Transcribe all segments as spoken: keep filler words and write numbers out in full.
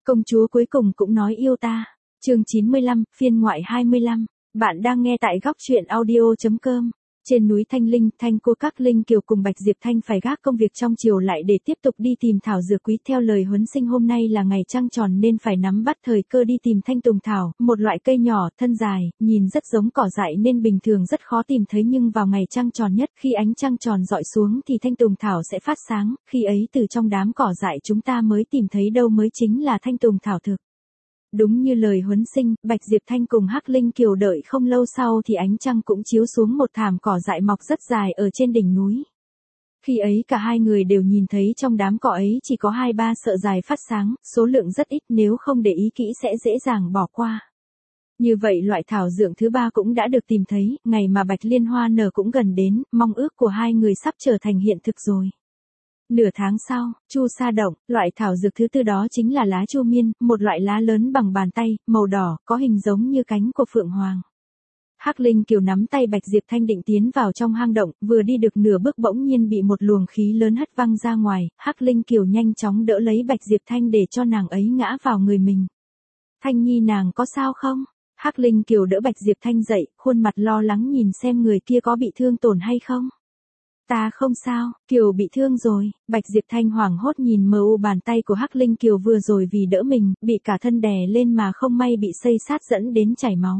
Công chúa cuối cùng cũng nói yêu ta. Chương chín mươi lăm, phiên ngoại hai mươi lăm. Bạn đang nghe tại góc truyện audio chấm com. Trên núi Thanh Linh, Thanh cô các Linh Kiều cùng Bạch Diệp Thanh phải gác công việc trong chiều lại để tiếp tục đi tìm thảo dược quý. Theo lời huấn sinh hôm nay là ngày trăng tròn nên phải nắm bắt thời cơ đi tìm thanh tùng thảo, một loại cây nhỏ, thân dài, nhìn rất giống cỏ dại nên bình thường rất khó tìm thấy, nhưng vào ngày trăng tròn nhất, khi ánh trăng tròn dọi xuống thì thanh tùng thảo sẽ phát sáng, khi ấy từ trong đám cỏ dại chúng ta mới tìm thấy đâu mới chính là thanh tùng thảo thực. Đúng như lời huấn sinh, Bạch Diệp Thanh cùng Hắc Linh Kiều đợi không lâu sau thì ánh trăng cũng chiếu xuống một thảm cỏ dại mọc rất dài ở trên đỉnh núi. Khi ấy cả hai người đều nhìn thấy trong đám cỏ ấy chỉ có hai ba sợi dài phát sáng, số lượng rất ít, nếu không để ý kỹ sẽ dễ dàng bỏ qua. Như vậy loại thảo dược thứ ba cũng đã được tìm thấy, ngày mà Bạch Liên Hoa nở cũng gần đến, mong ước của hai người sắp trở thành hiện thực rồi. Nửa tháng sau, chu sa động, loại thảo dược thứ tư đó chính là lá chu miên, một loại lá lớn bằng bàn tay, màu đỏ, có hình giống như cánh của phượng hoàng. Hắc Linh Kiều nắm tay Bạch Diệp Thanh định tiến vào trong hang động, vừa đi được nửa bước bỗng nhiên bị một luồng khí lớn hất văng ra ngoài, Hắc Linh Kiều nhanh chóng đỡ lấy Bạch Diệp Thanh để cho nàng ấy ngã vào người mình. Thanh nhi nàng có sao không? Hắc Linh Kiều đỡ Bạch Diệp Thanh dậy, khuôn mặt lo lắng nhìn xem người kia có bị thương tổn hay không. Ta không sao, Kiều bị thương rồi. Bạch Diệp Thanh hoảng hốt nhìn mờ u bàn tay của Hắc Linh Kiều vừa rồi vì đỡ mình, bị cả thân đè lên mà không may bị xây sát dẫn đến chảy máu.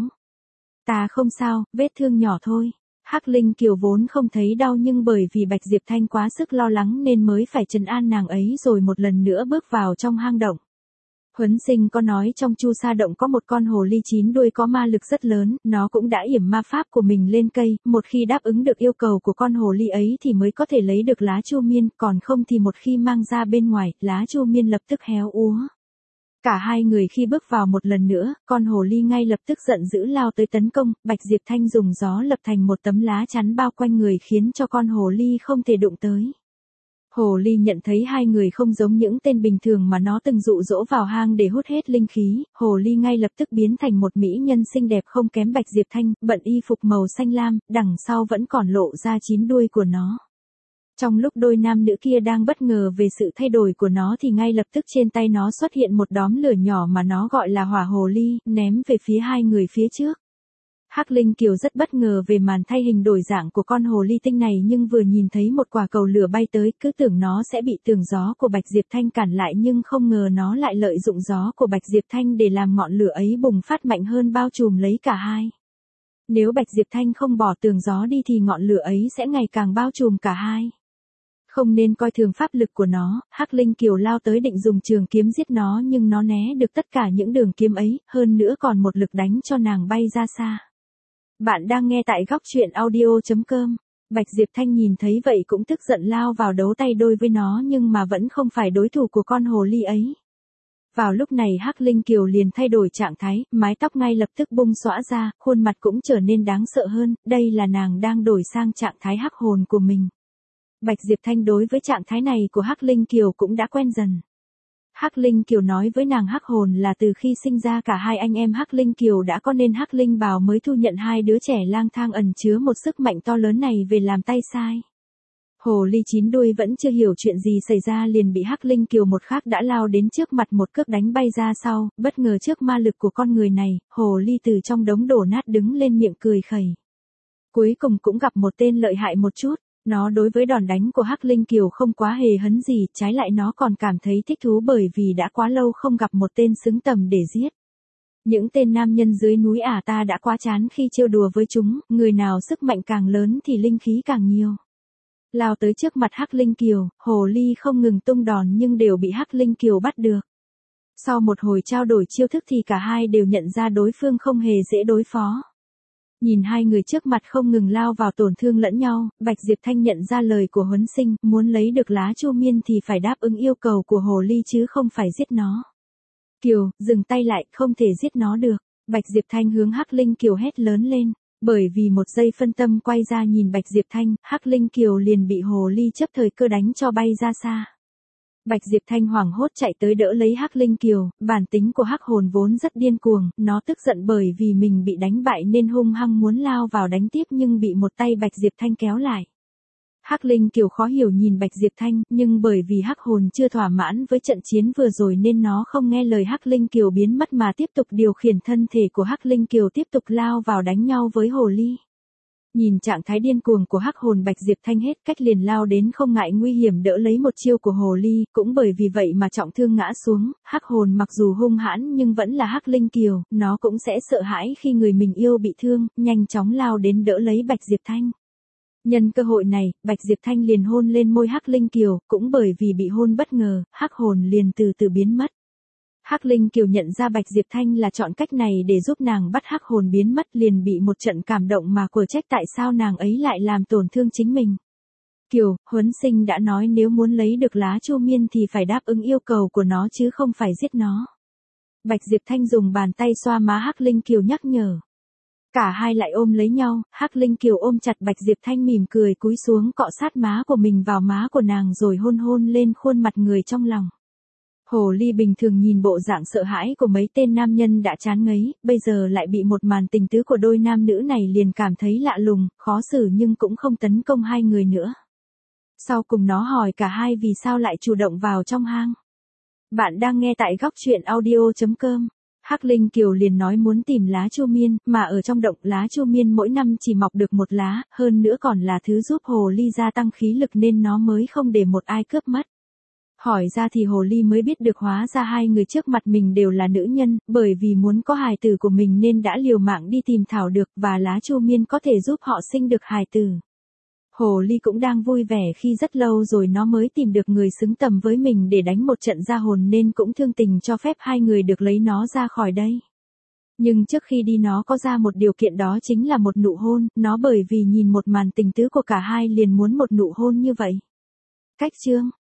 Ta không sao, vết thương nhỏ thôi. Hắc Linh Kiều vốn không thấy đau nhưng bởi vì Bạch Diệp Thanh quá sức lo lắng nên mới phải trấn an nàng ấy rồi một lần nữa bước vào trong hang động. Huấn sinh có nói trong chu sa động có một con hồ ly chín đuôi có ma lực rất lớn, nó cũng đã yểm ma pháp của mình lên cây, một khi đáp ứng được yêu cầu của con hồ ly ấy thì mới có thể lấy được lá chu miên, còn không thì một khi mang ra bên ngoài, lá chu miên lập tức héo úa. Cả hai người khi bước vào một lần nữa, con hồ ly ngay lập tức giận dữ lao tới tấn công, Bạch Diệp Thanh dùng gió lập thành một tấm lá chắn bao quanh người khiến cho con hồ ly không thể đụng tới. Hồ ly nhận thấy hai người không giống những tên bình thường mà nó từng dụ dỗ vào hang để hút hết linh khí, hồ ly ngay lập tức biến thành một mỹ nhân xinh đẹp không kém Bạch Diệp Thanh, bận y phục màu xanh lam, đằng sau vẫn còn lộ ra chín đuôi của nó. Trong lúc đôi nam nữ kia đang bất ngờ về sự thay đổi của nó thì ngay lập tức trên tay nó xuất hiện một đóm lửa nhỏ mà nó gọi là hỏa hồ ly, ném về phía hai người phía trước. Hắc Linh Kiều rất bất ngờ về màn thay hình đổi dạng của con hồ ly tinh này nhưng vừa nhìn thấy một quả cầu lửa bay tới cứ tưởng nó sẽ bị tường gió của Bạch Diệp Thanh cản lại nhưng không ngờ nó lại lợi dụng gió của Bạch Diệp Thanh để làm ngọn lửa ấy bùng phát mạnh hơn bao trùm lấy cả hai. Nếu Bạch Diệp Thanh không bỏ tường gió đi thì ngọn lửa ấy sẽ ngày càng bao trùm cả hai. Không nên coi thường pháp lực của nó, Hắc Linh Kiều lao tới định dùng trường kiếm giết nó nhưng nó né được tất cả những đường kiếm ấy, hơn nữa còn một lực đánh cho nàng bay ra xa. Bạn đang nghe tại góc truyện audio chấm com. Bạch Diệp Thanh nhìn thấy vậy cũng tức giận lao vào đấu tay đôi với nó nhưng mà vẫn không phải đối thủ của con hồ ly ấy. Vào lúc này Hắc Linh Kiều liền thay đổi trạng thái, mái tóc ngay lập tức bung xõa ra, khuôn mặt cũng trở nên đáng sợ hơn, đây là nàng đang đổi sang trạng thái hắc hồn của mình. Bạch Diệp Thanh đối với trạng thái này của Hắc Linh Kiều cũng đã quen dần. Hắc Linh Kiều nói với nàng hắc hồn là từ khi sinh ra cả hai anh em Hắc Linh Kiều đã có nên Hắc Linh Bào mới thu nhận hai đứa trẻ lang thang ẩn chứa một sức mạnh to lớn này về làm tay sai. Hồ ly chín đuôi vẫn chưa hiểu chuyện gì xảy ra liền bị Hắc Linh Kiều một khắc đã lao đến trước mặt một cước đánh bay ra sau, bất ngờ trước ma lực của con người này, hồ ly từ trong đống đổ nát đứng lên miệng cười khẩy. Cuối cùng cũng gặp một tên lợi hại một chút. Nó đối với đòn đánh của Hắc Linh Kiều không quá hề hấn gì, trái lại nó còn cảm thấy thích thú bởi vì đã quá lâu không gặp một tên xứng tầm để giết. Những tên nam nhân dưới núi ả ta đã quá chán khi trêu đùa với chúng, người nào sức mạnh càng lớn thì linh khí càng nhiều. Lao tới trước mặt Hắc Linh Kiều, hồ ly không ngừng tung đòn nhưng đều bị Hắc Linh Kiều bắt được. Sau một hồi trao đổi chiêu thức thì cả hai đều nhận ra đối phương không hề dễ đối phó. Nhìn hai người trước mặt không ngừng lao vào tổn thương lẫn nhau, Bạch Diệp Thanh nhận ra lời của huấn sinh, muốn lấy được lá chu miên thì phải đáp ứng yêu cầu của hồ ly chứ không phải giết nó. Kiều, dừng tay lại, không thể giết nó được. Bạch Diệp Thanh hướng Hắc Linh Kiều hét lớn lên, bởi vì một giây phân tâm quay ra nhìn Bạch Diệp Thanh, Hắc Linh Kiều liền bị hồ ly chấp thời cơ đánh cho bay ra xa. Bạch Diệp Thanh hoảng hốt chạy tới đỡ lấy Hắc Linh Kiều, bản tính của hắc hồn vốn rất điên cuồng, nó tức giận bởi vì mình bị đánh bại nên hung hăng muốn lao vào đánh tiếp nhưng bị một tay Bạch Diệp Thanh kéo lại. Hắc Linh Kiều khó hiểu nhìn Bạch Diệp Thanh, nhưng bởi vì hắc hồn chưa thỏa mãn với trận chiến vừa rồi nên nó không nghe lời Hắc Linh Kiều biến mất mà tiếp tục điều khiển thân thể của Hắc Linh Kiều tiếp tục lao vào đánh nhau với hồ ly. Nhìn trạng thái điên cuồng của hắc hồn Bạch Diệp Thanh hết cách liền lao đến không ngại nguy hiểm đỡ lấy một chiêu của hồ ly, cũng bởi vì vậy mà trọng thương ngã xuống, hắc hồn mặc dù hung hãn nhưng vẫn là Hắc Linh Kiều, nó cũng sẽ sợ hãi khi người mình yêu bị thương, nhanh chóng lao đến đỡ lấy Bạch Diệp Thanh. Nhân cơ hội này, Bạch Diệp Thanh liền hôn lên môi Hắc Linh Kiều, cũng bởi vì bị hôn bất ngờ, hắc hồn liền từ từ biến mất. Hắc Linh Kiều nhận ra Bạch Diệp Thanh là chọn cách này để giúp nàng bắt hắc hồn biến mất, liền bị một trận cảm động mà quở trách tại sao nàng ấy lại làm tổn thương chính mình. Kiều, Huấn Sinh đã nói nếu muốn lấy được lá chu miên thì phải đáp ứng yêu cầu của nó chứ không phải giết nó. Bạch Diệp Thanh dùng bàn tay xoa má Hắc Linh Kiều nhắc nhở. Cả hai lại ôm lấy nhau, Hắc Linh Kiều ôm chặt Bạch Diệp Thanh mỉm cười cúi xuống cọ sát má của mình vào má của nàng rồi hôn hôn lên khuôn mặt người trong lòng. Hồ ly bình thường nhìn bộ dạng sợ hãi của mấy tên nam nhân đã chán ngấy, bây giờ lại bị một màn tình tứ của đôi nam nữ này liền cảm thấy lạ lùng, khó xử nhưng cũng không tấn công hai người nữa. Sau cùng nó hỏi cả hai vì sao lại chủ động vào trong hang. Bạn đang nghe tại góc truyện audio chấm com. Hắc Linh Kiều liền nói muốn tìm lá chu miên, mà ở trong động lá chu miên mỗi năm chỉ mọc được một lá, hơn nữa còn là thứ giúp hồ ly gia tăng khí lực nên nó mới không để một ai cướp mất. Hỏi ra thì hồ ly mới biết được hóa ra hai người trước mặt mình đều là nữ nhân, bởi vì muốn có hài tử của mình nên đã liều mạng đi tìm thảo được và lá chu miên có thể giúp họ sinh được hài tử. Hồ ly cũng đang vui vẻ khi rất lâu rồi nó mới tìm được người xứng tầm với mình để đánh một trận ra hồn nên cũng thương tình cho phép hai người được lấy nó ra khỏi đây. Nhưng trước khi đi nó có ra một điều kiện, đó chính là một nụ hôn, nó bởi vì nhìn một màn tình tứ của cả hai liền muốn một nụ hôn như vậy. Cách chương